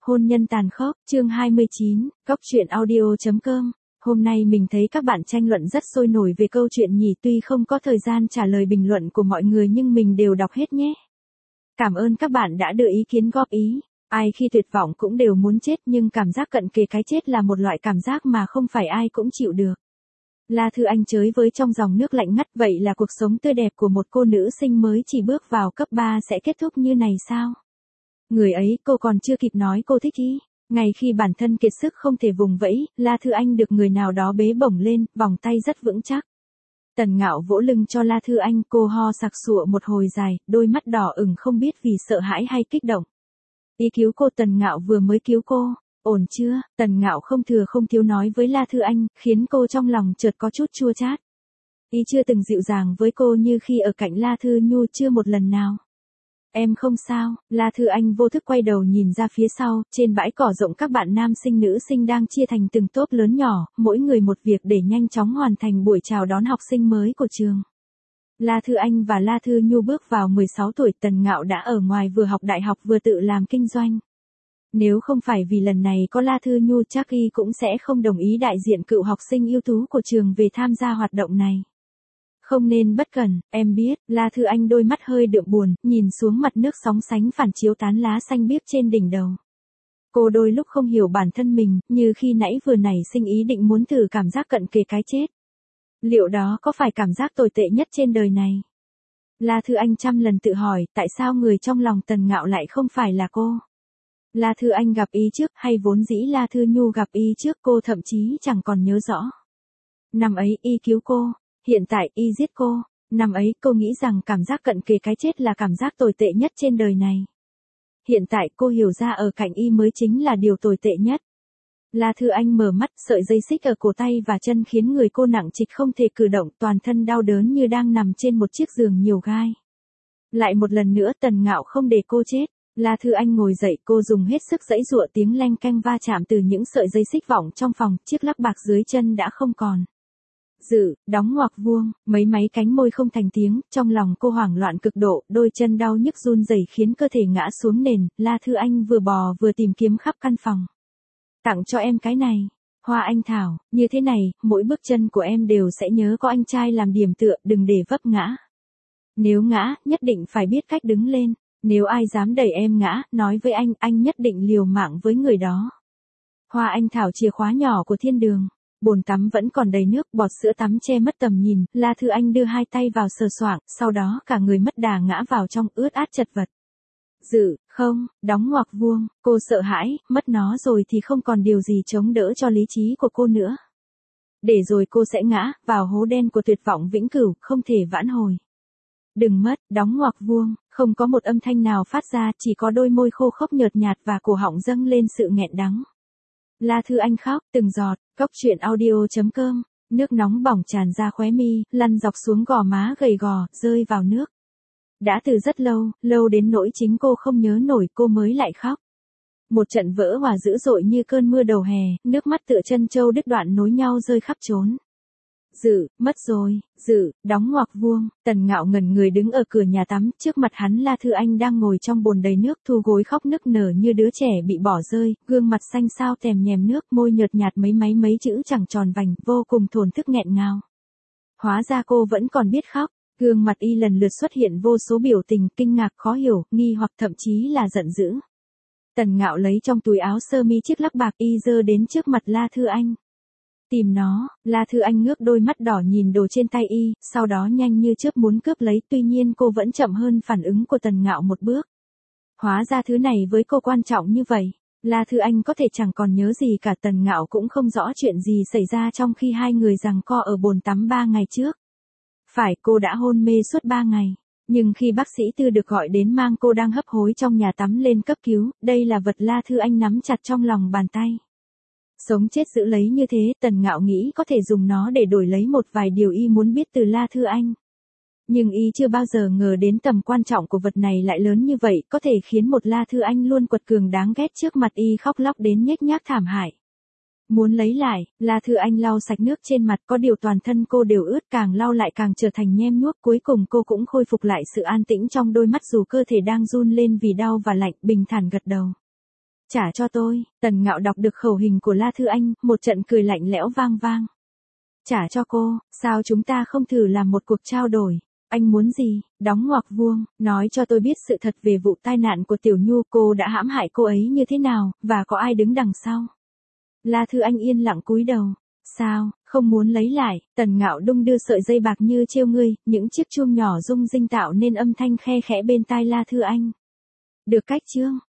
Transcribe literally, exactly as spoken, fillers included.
Hôn nhân tàn khốc, chương hai mươi chín, góc truyện audio chấm com. Hôm nay mình thấy các bạn tranh luận rất sôi nổi về câu chuyện nhỉ, tuy không có thời gian trả lời bình luận của mọi người nhưng mình đều đọc hết nhé. Cảm ơn các bạn đã đưa ý kiến góp ý. Ai khi tuyệt vọng cũng đều muốn chết, nhưng cảm giác cận kề cái chết là một loại cảm giác mà không phải ai cũng chịu được. La Thư Anh chới với trong dòng nước lạnh ngắt, vậy là cuộc sống tươi đẹp của một cô nữ sinh mới chỉ bước vào cấp ba sẽ kết thúc như này sao? Người ấy, cô còn chưa kịp nói cô thích ý. Ngay khi bản thân kiệt sức không thể vùng vẫy, La Thư Anh được người nào đó bế bổng lên, vòng tay rất vững chắc. Tần Ngạo vỗ lưng cho La Thư Anh, cô ho sặc sụa một hồi dài, đôi mắt đỏ ửng không biết vì sợ hãi hay kích động. Ý cứu cô, Tần Ngạo vừa mới cứu cô. Ổn chưa? Tần Ngạo không thừa không thiếu nói với La Thư Anh, khiến cô trong lòng chợt có chút chua chát. Y chưa từng dịu dàng với cô như khi ở cạnh La Thư Nhu, chưa một lần nào. Em không sao. La Thư Anh vô thức quay đầu nhìn ra phía sau, trên bãi cỏ rộng các bạn nam sinh nữ sinh đang chia thành từng tốp lớn nhỏ, mỗi người một việc để nhanh chóng hoàn thành buổi chào đón học sinh mới của trường. La Thư Anh và La Thư Nhu bước vào mười sáu tuổi, Tần Ngạo đã ở ngoài vừa học đại học vừa tự làm kinh doanh. Nếu không phải vì lần này có La Thư Nhu, chắc y cũng sẽ không đồng ý đại diện cựu học sinh ưu tú của trường về tham gia hoạt động này. Không nên bất cẩn, em biết. La Thư Anh đôi mắt hơi đượm buồn, nhìn xuống mặt nước sóng sánh phản chiếu tán lá xanh biếc trên đỉnh đầu. Cô đôi lúc không hiểu bản thân mình, như khi nãy vừa nảy sinh ý định muốn thử cảm giác cận kề cái chết. Liệu đó có phải cảm giác tồi tệ nhất trên đời này? La Thư Anh trăm lần tự hỏi, tại sao người trong lòng Tần Ngạo lại không phải là cô? La Thư Anh gặp y trước, hay vốn dĩ La Thư Nhu gặp y trước, cô thậm chí chẳng còn nhớ rõ. Năm ấy y cứu cô, hiện tại y giết cô. Năm ấy cô nghĩ rằng cảm giác cận kề cái chết là cảm giác tồi tệ nhất trên đời này. Hiện tại cô hiểu ra ở cạnh y mới chính là điều tồi tệ nhất. La Thư Anh mở mắt, sợi dây xích ở cổ tay và chân khiến người cô nặng trịch không thể cử động, toàn thân đau đớn như đang nằm trên một chiếc giường nhiều gai. Lại một lần nữa Tần Ngạo không để cô chết. La Thư Anh ngồi dậy, cô dùng hết sức giãy giụa, tiếng leng keng va chạm từ những sợi dây xích vọng trong phòng, chiếc lắc bạc dưới chân đã không còn. Dự, đóng ngoặc vuông, mấy máy cánh môi không thành tiếng, trong lòng cô hoảng loạn cực độ, đôi chân đau nhức run rẩy khiến cơ thể ngã xuống nền. La Thư Anh vừa bò vừa tìm kiếm khắp căn phòng. Tặng cho em cái này. Hoa anh thảo, như thế này, mỗi bước chân của em đều sẽ nhớ có anh trai làm điểm tựa, đừng để vấp ngã. Nếu ngã, nhất định phải biết cách đứng lên. Nếu ai dám đẩy em ngã, nói với anh, anh nhất định liều mạng với người đó. Hoa anh thảo, chìa khóa nhỏ của thiên đường. Bồn tắm vẫn còn đầy nước, bọt sữa tắm che mất tầm nhìn, La Thư Anh đưa hai tay vào sờ soạng, sau đó cả người mất đà ngã vào trong, ướt át chật vật. Dự, không, đóng ngoặc vuông, cô sợ hãi, mất nó rồi thì không còn điều gì chống đỡ cho lý trí của cô nữa. Để rồi cô sẽ ngã vào hố đen của tuyệt vọng vĩnh cửu, không thể vãn hồi. Đừng mất, đóng ngoặc vuông, không có một âm thanh nào phát ra, chỉ có đôi môi khô khốc nhợt nhạt và cổ họng dâng lên sự nghẹn đắng. La Thư Anh khóc, từng giọt. Góc truyện audio chấm com. Nước nóng bỏng tràn ra khóe mi, lăn dọc xuống gò má gầy gò, rơi vào nước. Đã từ rất lâu, lâu đến nỗi chính cô không nhớ nổi, cô mới lại khóc. Một trận vỡ hòa dữ dội như cơn mưa đầu hè, nước mắt tựa chân trâu đứt đoạn nối nhau rơi khắp trốn. Dự, mất rồi. Dự, đóng ngoặc vuông. Tần Ngạo ngẩn người đứng ở cửa nhà tắm, trước mặt hắn La Thư Anh đang ngồi trong bồn đầy nước, thu gối khóc nức nở như đứa trẻ bị bỏ rơi, gương mặt xanh xao tèm nhèm nước, môi nhợt nhạt mấy máy mấy chữ chẳng tròn vành, vô cùng thổn thức nghẹn ngào. Hóa ra cô vẫn còn biết khóc. Gương mặt y lần lượt xuất hiện vô số biểu tình, kinh ngạc, khó hiểu, nghi hoặc thậm chí là giận dữ. Tần Ngạo lấy trong túi áo sơ mi chiếc lắc bạc, y giơ đến trước mặt La Thư Anh. Tìm nó. La Thư Anh ngước đôi mắt đỏ nhìn đồ trên tay y, sau đó nhanh như chớp muốn cướp lấy, tuy nhiên cô vẫn chậm hơn phản ứng của Tần Ngạo một bước. Hóa ra thứ này với cô quan trọng như vậy. La Thư Anh có thể chẳng còn nhớ gì cả, Tần Ngạo cũng không rõ chuyện gì xảy ra trong khi hai người giằng co ở bồn tắm ba ngày trước. Phải, cô đã hôn mê suốt ba ngày. Nhưng khi bác sĩ Tư được gọi đến mang cô đang hấp hối trong nhà tắm lên cấp cứu, đây là vật La Thư Anh nắm chặt trong lòng bàn tay. Sống chết giữ lấy như thế, Tần Ngạo nghĩ có thể dùng nó để đổi lấy một vài điều y muốn biết từ La Thư Anh. Nhưng y chưa bao giờ ngờ đến tầm quan trọng của vật này lại lớn như vậy, có thể khiến một La Thư Anh luôn quật cường đáng ghét trước mặt y khóc lóc đến nhếch nhác thảm hại. Muốn lấy lại, La Thư Anh lau sạch nước trên mặt, có điều toàn thân cô đều ướt, càng lau lại càng trở thành nhem nhuốc, cuối cùng cô cũng khôi phục lại sự an tĩnh trong đôi mắt dù cơ thể đang run lên vì đau và lạnh, bình thản gật đầu. Trả cho tôi. Tần Ngạo đọc được khẩu hình của La Thư Anh, một trận cười lạnh lẽo vang vang. Trả cho cô, sao chúng ta không thử làm một cuộc trao đổi? Anh muốn gì? Đóng ngoặc vuông, nói cho tôi biết sự thật về vụ tai nạn của Tiểu Nhu, cô đã hãm hại cô ấy như thế nào, và có ai đứng đằng sau? La Thư Anh yên lặng cúi đầu. Sao, không muốn lấy lại? Tần Ngạo đung đưa sợi dây bạc như trêu ngươi, những chiếc chuông nhỏ rung rinh tạo nên âm thanh khe khẽ bên tai La Thư Anh. Được cách chưa?